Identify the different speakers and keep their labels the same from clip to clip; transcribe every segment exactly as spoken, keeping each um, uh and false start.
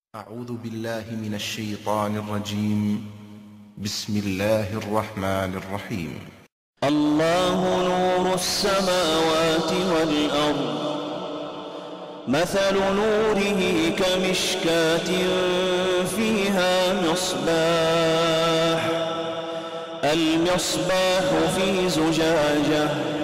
Speaker 1: أعوذ بالله من الشيطان الرجيم. بسم الله الرحمن الرحيم.
Speaker 2: الله نور السماوات والأرض، مثل نوره كمشكاة فيها مصباح، المصباح في زجاجة،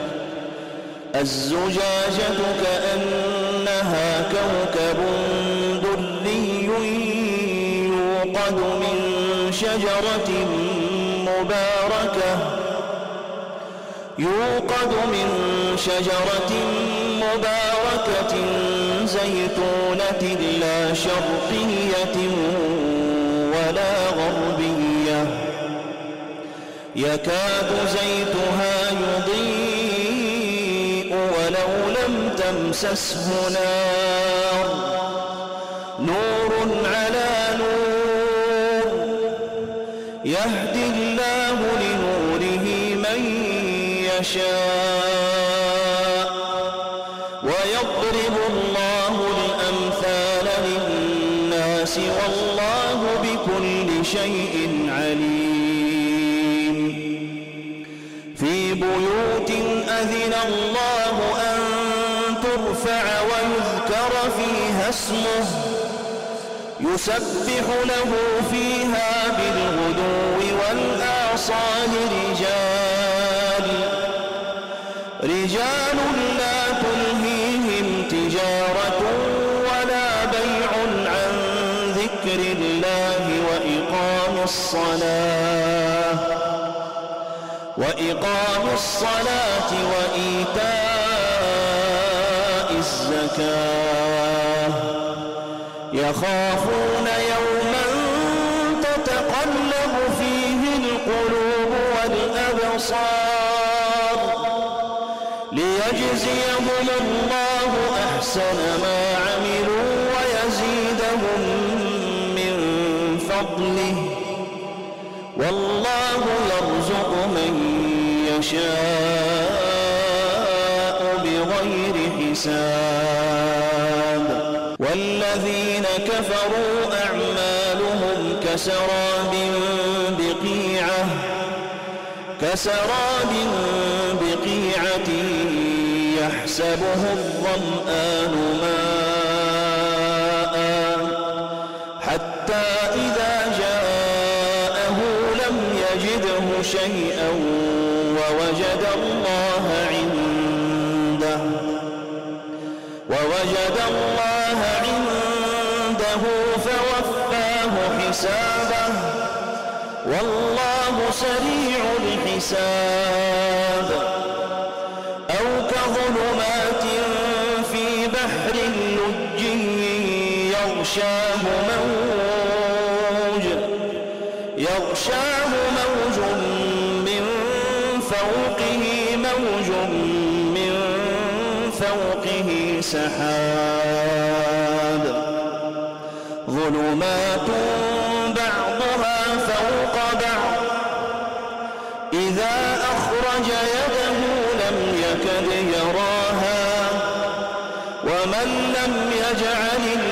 Speaker 2: الزجاجة كأنها كوكب دري يوقد من شجرة مباركة يوقد من شجرة مباركة زيتونة لا شرقية ولا غربية، يكاد زيتها يضيء ولو لم تمسسه نار، نور على نور، يهدي الله لنوره من يشاء، ويضرب الله الأمثال للناس والله بكل شيء عليم. في بيوت أذن الله أن ترفع ويذكر فيها اسمه يسبح له فيها بالغدو والآصال رجال رجال لا تلهيهم تجارة ولا بيع عن ذكر الله وإقام الصلاة وإقام الصلاة وإيتاء الزكاة، يخافون يوما تتقلب فيه القلوب والأبصار، ليجزيهم الله أحسن ما عملوا ويزيدهم من فضله، والله يرزق من يشاء بغير حساب. والذين كفروا أعمالهم كسراب بقيعة كسراب بقيعة يحسبه الظمآن ماء حتى إذا جاءه لم يجده شيئا ووجد الله عنده ووجد الله عنده فوفاه حسابه، والله سريع الحساب. أو كظلمات في بحر لجي يغشاه موج يغشاه موج من فوقه موج من فوقه سحاب، ظلمات بعضها فوق بعض، إذا أخرج يده لم يكد يراها، ومن لم يجعل